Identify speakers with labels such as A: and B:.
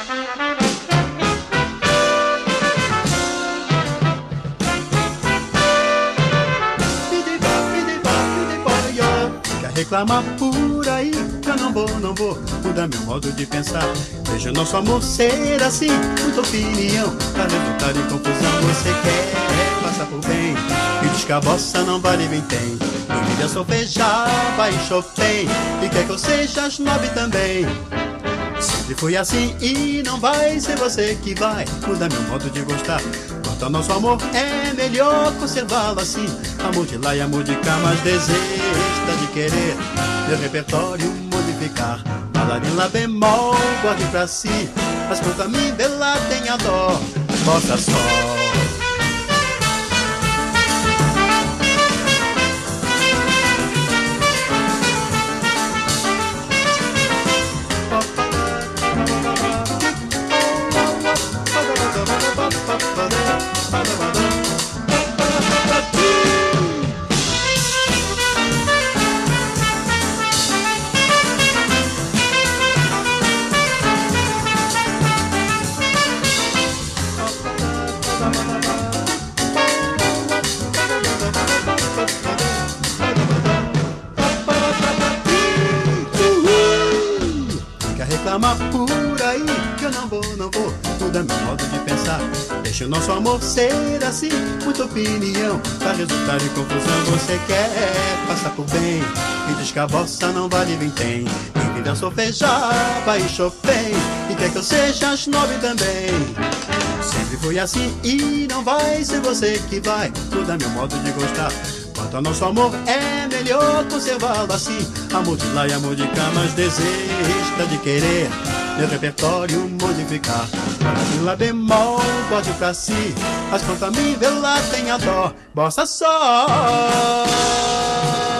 A: Reclama por aí, eu não vou mudar meu modo de pensar. Veja nosso amor ser assim, muita opinião, pra resultar em confusão. Você quer passar por bem, e diz que a bossa não vale vintém. Dominga, solfejava e Chopin, e quer que eu seja snob também. Sempre fui assim e não vai ser você que vai mudar meu modo de gostar. Quanto ao nosso amor, é melhor conservá-lo assim. Amor de lá e amor de cá, mas desista de querer meu repertório modificar. Bailarina lá bemol, guarde pra si, mas quanto a mim, vê lá, tenha dó, bossa só. Reclama por aí que eu não vou mudar meu modo de pensar. Deixa o nosso amor ser assim, muita opinião, pra resultar em confusão. Você quer passar por bem e diz que a bossa não vale vintém. Em vida solfejava e Chopin, e quer que eu seja snob também. Sempre fui assim e não vai ser você que vai mudar meu modo de gostar. Quanto ao nosso amor, é melhor conservá-lo assim. Amor de lá e amor de cá, mas desista de querer meu repertório modificar. Para lá bemol, pode pra si, mas quanto a mim, vê lá, tenha dó, bossa só.